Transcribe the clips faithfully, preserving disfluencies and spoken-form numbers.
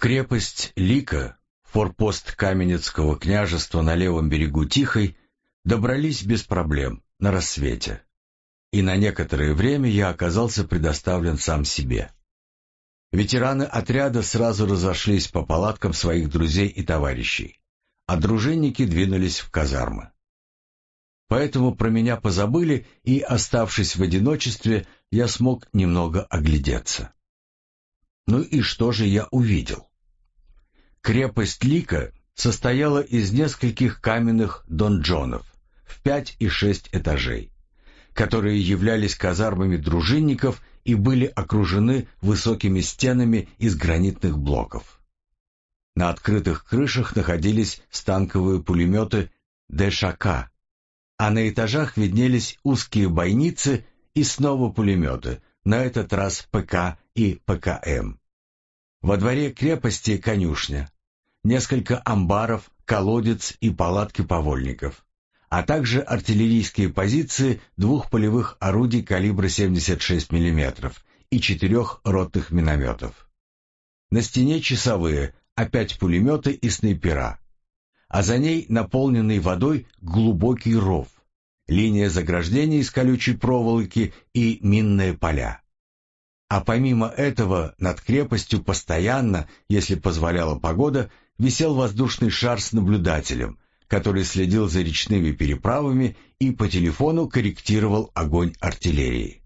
крепость Лика, форпост Каменецкого княжества на левом берегу Тихой, добрались без проблем на рассвете, и на некоторое время я оказался предоставлен сам себе. Ветераны отряда сразу разошлись по палаткам своих друзей и товарищей, а дружинники двинулись в казармы. Поэтому про меня позабыли, и, оставшись в одиночестве, я смог немного оглядеться. Ну и что же я увидел? Крепость Лика состояла из нескольких каменных донжонов в пять и шесть этажей, которые являлись казармами дружинников и были окружены высокими стенами из гранитных блоков. На открытых крышах находились станковые пулеметы ДШК, а на этажах виднелись узкие бойницы и снова пулеметы, на этот раз ПК и ПКМ. Во дворе крепости конюшня, несколько амбаров, колодец и палатки повольников, а также артиллерийские позиции двух полевых орудий калибра семьдесят шесть миллиметров и четырех ротных минометов. На стене часовые, опять пулеметы и снайпера, а за ней наполненный водой глубокий ров, линия заграждения из колючей проволоки и минные поля. А помимо этого над крепостью постоянно, если позволяла погода, висел воздушный шар с наблюдателем, который следил за речными переправами и по телефону корректировал огонь артиллерии.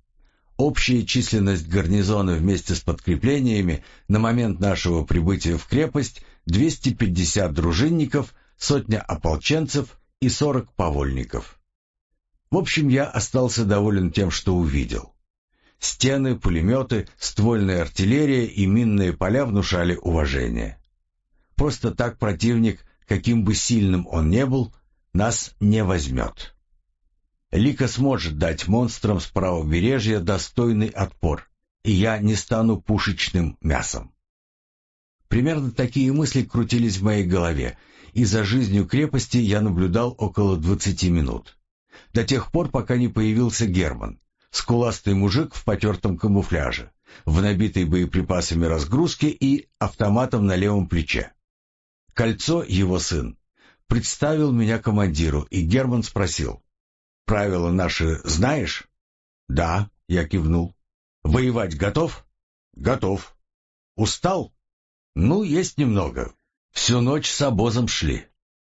Общая численность гарнизона вместе с подкреплениями на момент нашего прибытия в крепость — двести пятьдесят дружинников, сотня ополченцев и сорок повольников. В общем, я остался доволен тем, что увидел. Стены, пулеметы, ствольная артиллерия и минные поля внушали уважение. Просто так противник, каким бы сильным он ни был, нас не возьмет. Лика сможет дать монстрам с правобережья достойный отпор, и я не стану пушечным мясом. Примерно такие мысли крутились в моей голове, и за жизнью крепости я наблюдал около двадцати минут. До тех пор, пока не появился Герман, скуластый мужик в потертом камуфляже, в набитой боеприпасами разгрузке и автоматом на левом плече. Кольцо, его сын, представил меня командиру, и Герман спросил: «Правила наши знаешь?» «Да», — я кивнул. «Воевать готов?» «Готов». «Устал?» «Ну, есть немного. Всю ночь с обозом шли».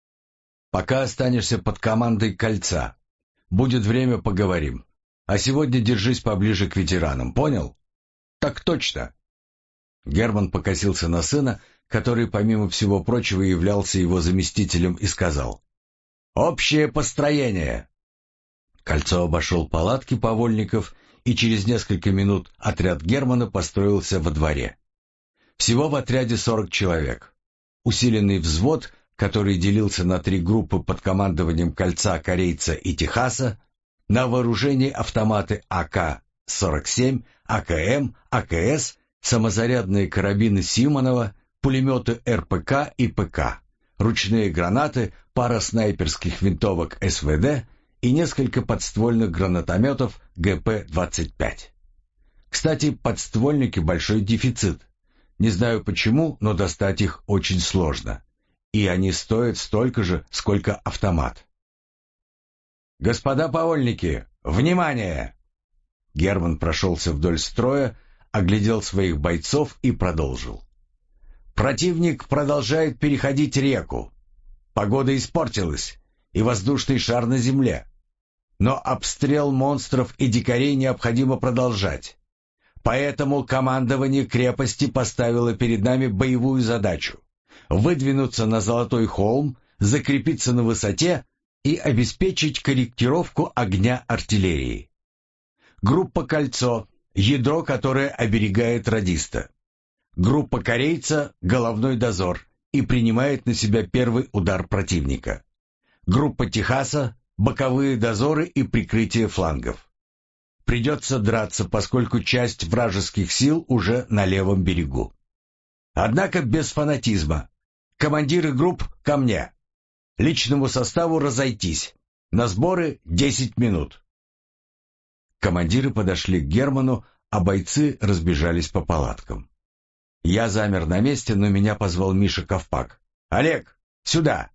«Пока останешься под командой Кольца. Будет время, поговорим. А сегодня держись поближе к ветеранам, понял?» «Так точно». Герман покосился на сына, который, помимо всего прочего, являлся его заместителем, и сказал: «Общее построение». Кольцо обошел палатки повольников, и через несколько минут отряд Германа построился во дворе. Всего в отряде сорок человек. Усиленный взвод, который делился на три группы под командованием Кольца, Корейца и Техаса, на вооружении автоматы А К сорок семь, А К М, А К С, самозарядные карабины Симонова, пулеметы Р П К и П К, ручные гранаты, пара снайперских винтовок С В Д и несколько подствольных гранатометов Г П двадцать пять. Кстати, подствольники — большой дефицит. Не знаю почему, но достать их очень сложно. И они стоят столько же, сколько автомат. «Господа повольники, внимание!» Герман прошелся вдоль строя, оглядел своих бойцов и продолжил. «Противник продолжает переходить реку. Погода испортилась, и воздушный шар на земле. Но обстрел монстров и дикарей необходимо продолжать. Поэтому командование крепости поставило перед нами боевую задачу — выдвинуться на Золотой холм, закрепиться на высоте и обеспечить корректировку огня артиллерии. Группа «Кольцо» — ядро, которое оберегает радиста. Группа «Корейца» — головной дозор и принимает на себя первый удар противника. Группа «Техаса» — боковые дозоры и прикрытие флангов. Придется драться, поскольку часть вражеских сил уже на левом берегу. Однако без фанатизма. Командиры групп ко мне. Личному составу разойтись. На сборы десять минут. Командиры подошли к Герману, а бойцы разбежались по палаткам. Я замер на месте, но меня позвал Миша Ковпак. «Олег, сюда!»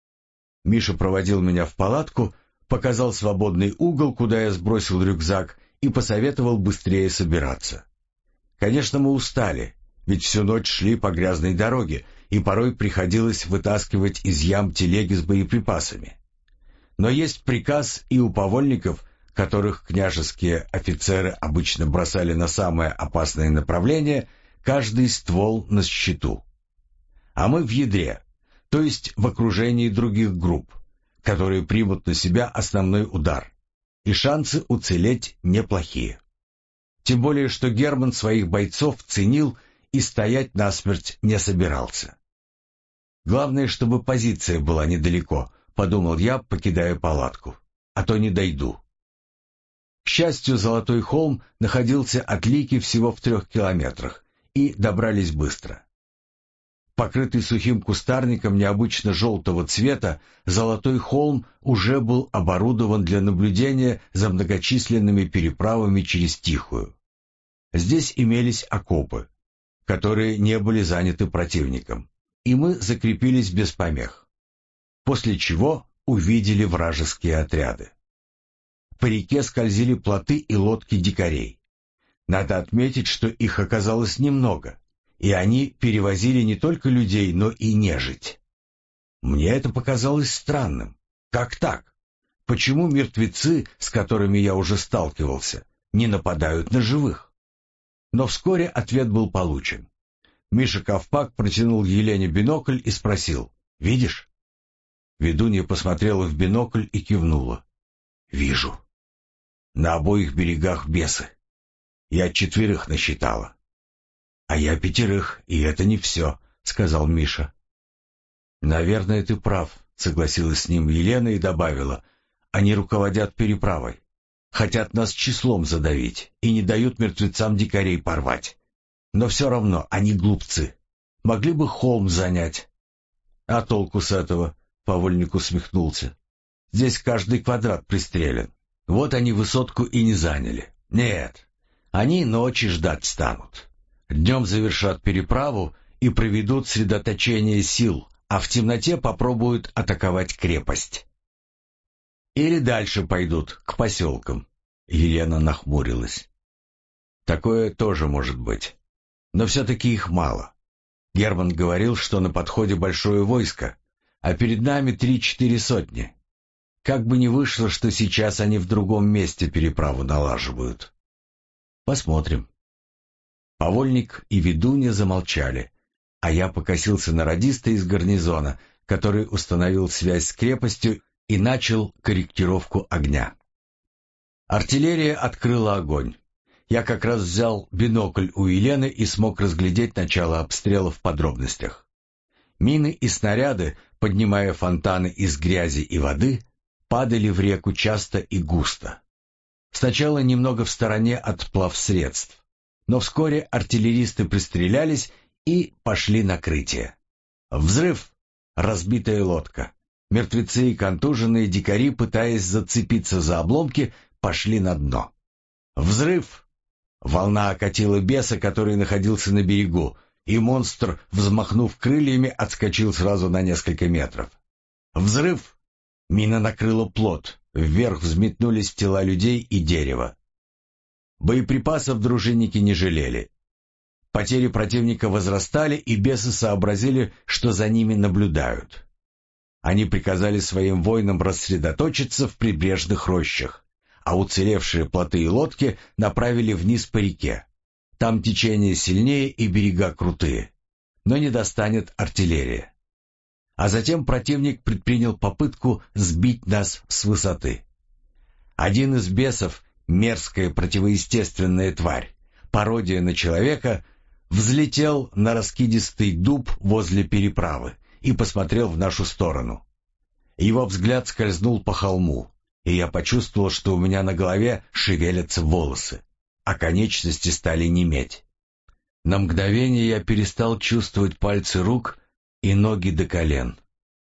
Миша проводил меня в палатку, показал свободный угол, куда я сбросил рюкзак, и посоветовал быстрее собираться. Конечно, мы устали, ведь всю ночь шли по грязной дороге, и порой приходилось вытаскивать из ям телеги с боеприпасами. Но есть приказ и у повольников, которых княжеские офицеры обычно бросали на самое опасное направление, каждый ствол на счету. А мы в ядре, то есть в окружении других групп, которые примут на себя основной удар, и шансы уцелеть неплохие. Тем более, что Герман своих бойцов ценил и стоять насмерть не собирался. «Главное, чтобы позиция была недалеко», — подумал я, покидая палатку, — «а то не дойду». К счастью, Золотой холм находился от Лики всего в трех километрах, и добрались быстро. Покрытый сухим кустарником необычно желтого цвета, Золотой холм уже был оборудован для наблюдения за многочисленными переправами через Тихую. Здесь имелись окопы, которые не были заняты противником, и мы закрепились без помех. После чего увидели вражеские отряды. По реке скользили плоты и лодки дикарей. Надо отметить, что их оказалось немного, и они перевозили не только людей, но и нежить. Мне это показалось странным. Как так? Почему мертвецы, с которыми я уже сталкивался, не нападают на живых? Но вскоре ответ был получен. Миша Ковпак протянул Елене бинокль и спросил: «Видишь?» Ведунья посмотрела в бинокль и кивнула. «Вижу. На обоих берегах бесы. Я четверых насчитала». «А я пятерых, и это не все», — сказал Миша. «Наверное, ты прав», — согласилась с ним Елена и добавила. «Они руководят переправой. Хотят нас числом задавить и не дают мертвецам дикарей порвать. Но все равно они глупцы. Могли бы холм занять». «А толку с этого?» — повольник усмехнулся. «Здесь каждый квадрат пристрелен. Вот они высотку и не заняли. Нет, они ночи ждать станут. Днем завершат переправу и проведут средоточение сил, а в темноте попробуют атаковать крепость. Или дальше пойдут, к поселкам». Елена нахмурилась. «Такое тоже может быть. Но все-таки их мало. Герман говорил, что на подходе большое войско, а перед нами три-четыре сотни. Как бы ни вышло, что сейчас они в другом месте переправу налаживают. Посмотрим». Повольник и ведунья замолчали, а я покосился на радиста из гарнизона, который установил связь с крепостью и начал корректировку огня. Артиллерия открыла огонь. Я как раз взял бинокль у Елены и смог разглядеть начало обстрела в подробностях. Мины и снаряды, поднимая фонтаны из грязи и воды, падали в реку часто и густо. Сначала немного в стороне от плавсредств, но вскоре артиллеристы пристрелялись и пошли накрытие. Взрыв! Разбитая лодка. Мертвецы и контуженные дикари, пытаясь зацепиться за обломки, пошли на дно. Взрыв! Волна окатила беса, который находился на берегу, и монстр, взмахнув крыльями, отскочил сразу на несколько метров. Взрыв! Мина накрыла плот, вверх взметнулись тела людей и дерева. Боеприпасов дружинники не жалели. Потери противника возрастали, и бесы сообразили, что за ними наблюдают. Они приказали своим воинам рассредоточиться в прибрежных рощах, а уцелевшие плоты и лодки направили вниз по реке. Там течение сильнее и берега крутые, но не достанет артиллерия. А затем противник предпринял попытку сбить нас с высоты. Один из бесов, мерзкая противоестественная тварь, пародия на человека, взлетел на раскидистый дуб возле переправы и посмотрел в нашу сторону. Его взгляд скользнул по холму, и я почувствовал, что у меня на голове шевелятся волосы, а конечности стали неметь. На мгновение я перестал чувствовать пальцы рук и ноги до колен.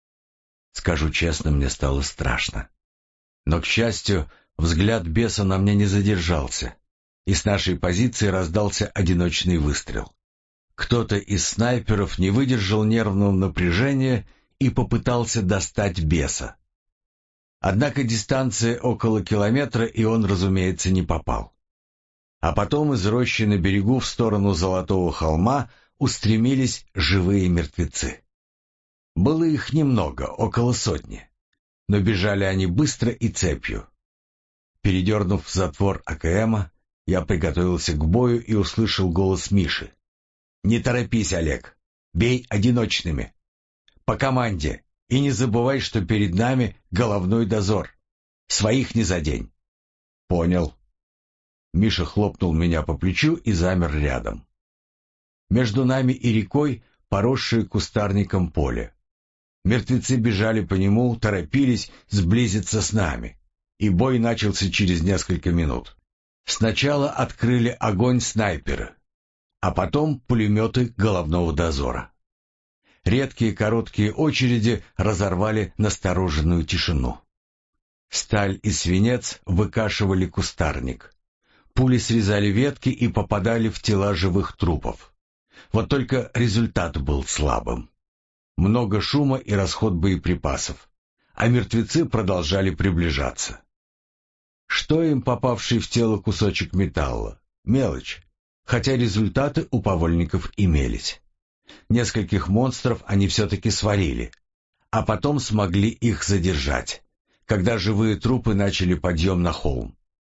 Скажу честно, мне стало страшно. Но, к счастью, взгляд беса на мне не задержался, и с нашей позиции раздался одиночный выстрел. Кто-то из снайперов не выдержал нервного напряжения и попытался достать беса. Однако дистанция около километра, и он, разумеется, не попал. А потом из рощи на берегу в сторону Золотого холма устремились живые мертвецы. Было их немного, около сотни, но бежали они быстро и цепью. Передернув затвор А К Эма, я приготовился к бою и услышал голос Миши. «Не торопись, Олег, бей одиночными. По команде, и не забывай, что перед нами головной дозор. Своих не задень». «Понял». Миша хлопнул меня по плечу и замер рядом. Между нами и рекой поросшее кустарником поле. Мертвецы бежали по нему, торопились сблизиться с нами, и бой начался через несколько минут. Сначала открыли огонь снайперы, а потом пулеметы головного дозора. Редкие короткие очереди разорвали настороженную тишину. Сталь и свинец выкашивали кустарник. Пули срезали ветки и попадали в тела живых трупов. Вот только результат был слабым. Много шума и расход боеприпасов, а мертвецы продолжали приближаться. Что им попавший в тело кусочек металла? Мелочь, хотя результаты у повольников имелись. Нескольких монстров они все-таки свалили, а потом смогли их задержать, когда живые трупы начали подъем на холм.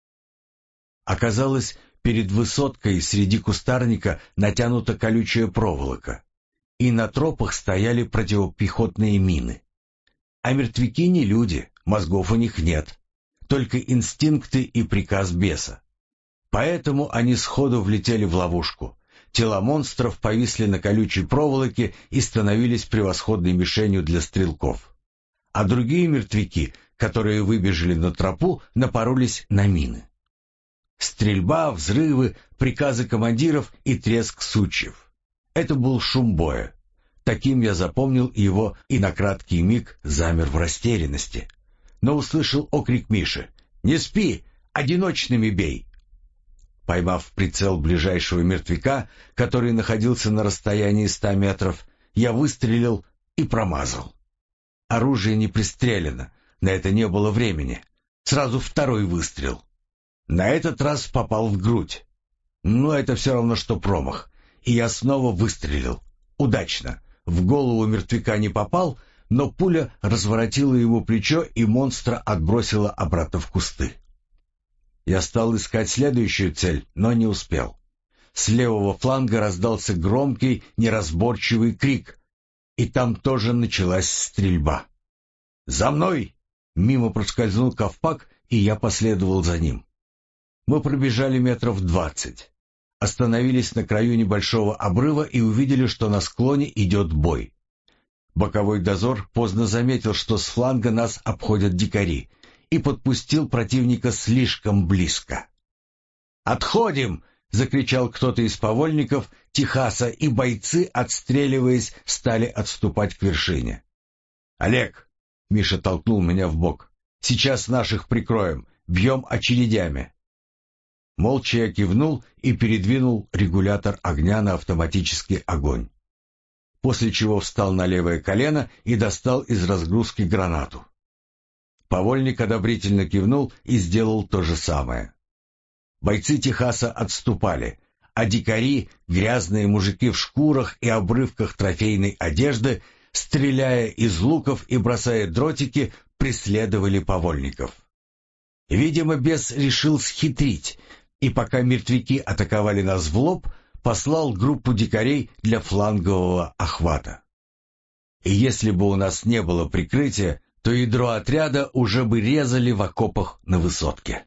Оказалось, перед высоткой среди кустарника натянута колючая проволока, и на тропах стояли противопехотные мины. А мертвяки не люди, мозгов у них нет, только инстинкты и приказ беса. Поэтому они сходу влетели в ловушку. Тела монстров повисли на колючей проволоке и становились превосходной мишенью для стрелков. А другие мертвяки, которые выбежали на тропу, напоролись на мины. Стрельба, взрывы, приказы командиров и треск сучьев. Это был шум боя. Таким я запомнил его и на краткий миг замер в растерянности. Но услышал окрик Миши: «Не спи! Одиночными бей!» Поймав прицел ближайшего мертвяка, который находился на расстоянии ста метров, я выстрелил и промазал. Оружие не пристрелено, на это не было времени. Сразу второй выстрел. На этот раз попал в грудь. Но это все равно, что промах. И я снова выстрелил. Удачно. В голову мертвяка не попал, но пуля разворотила ему плечо, и монстра отбросила обратно в кусты. Я стал искать следующую цель, но не успел. С левого фланга раздался громкий, неразборчивый крик, и там тоже началась стрельба. «За мной!» Мимо проскользнул Ковпак, и я последовал за ним. Мы пробежали метров двадцать. Остановились на краю небольшого обрыва и увидели, что на склоне идет бой. Боковой дозор поздно заметил, что с фланга нас обходят дикари, и подпустил противника слишком близко. «Отходим!» — закричал кто-то из повольников Техаса, и бойцы, отстреливаясь, стали отступать к вершине. «Олег!» — Миша толкнул меня в бок. «Сейчас наших прикроем, бьем очередями». Молча я кивнул и передвинул регулятор огня на автоматический огонь, после чего встал на левое колено и достал из разгрузки гранату. Повольник одобрительно кивнул и сделал то же самое. Бойцы Техаса отступали, а дикари, грязные мужики в шкурах и обрывках трофейной одежды, стреляя из луков и бросая дротики, преследовали повольников. Видимо, бес решил схитрить, и пока мертвяки атаковали нас в лоб, послал группу дикарей для флангового охвата. И если бы у нас не было прикрытия, то ядро отряда уже бы резали в окопах на высотке.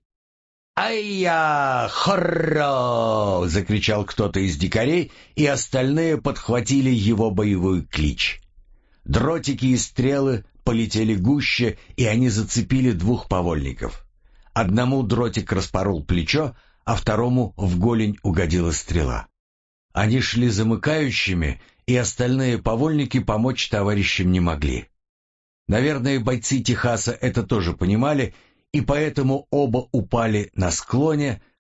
«Ай-я! Хорро!» — закричал кто-то из дикарей, и остальные подхватили его боевой клич. Дротики и стрелы полетели гуще, и они зацепили двух повольников. Одному дротик распорол плечо, а второму в голень угодила стрела. Они шли замыкающими, и остальные повольники помочь товарищам не могли. Наверное, бойцы Техаса это тоже понимали, и поэтому оба упали на склоне,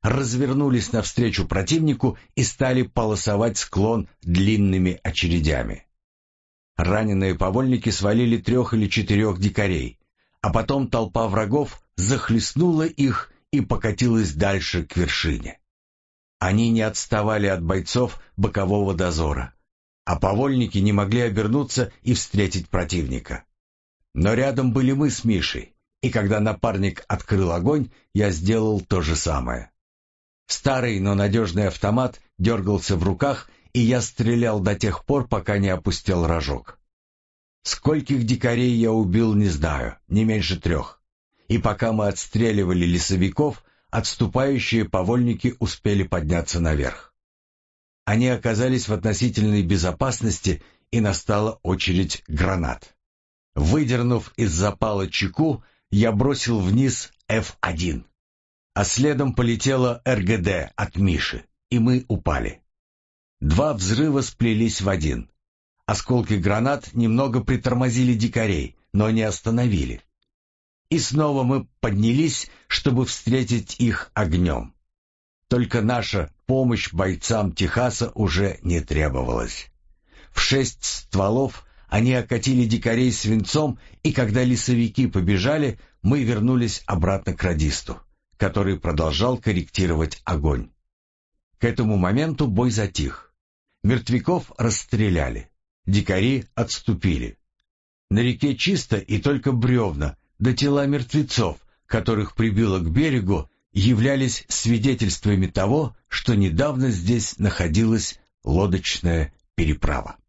развернулись навстречу противнику и стали полосовать склон длинными очередями. Раненые повольники свалили трех или четырех дикарей, а потом толпа врагов захлестнула их и покатилась дальше к вершине. Они не отставали от бойцов бокового дозора, а повольники не могли обернуться и встретить противника. Но рядом были мы с Мишей, и когда напарник открыл огонь, я сделал то же самое. Старый, но надежный автомат дергался в руках, и я стрелял до тех пор, пока не опустел рожок. Скольких дикарей я убил, не знаю, не меньше трех. И пока мы отстреливали лесовиков, отступающие повольники успели подняться наверх. Они оказались в относительной безопасности, и настала очередь гранат. Выдернув из запала чеку, я бросил вниз эф один, а следом полетела эр гэ дэ от Миши, и мы упали. Два взрыва сплелись в один. Осколки гранат немного притормозили дикарей, но не остановили. И снова мы поднялись, чтобы встретить их огнем. Только наша помощь бойцам Техаса уже не требовалась. В шесть стволов они окатили дикарей свинцом, и когда лесовики побежали, мы вернулись обратно к радисту, который продолжал корректировать огонь. К этому моменту бой затих. Мертвяков расстреляли, дикари отступили. На реке чисто и только бревна, да тела мертвецов, которых прибило к берегу, являлись свидетельствами того, что недавно здесь находилась лодочная переправа.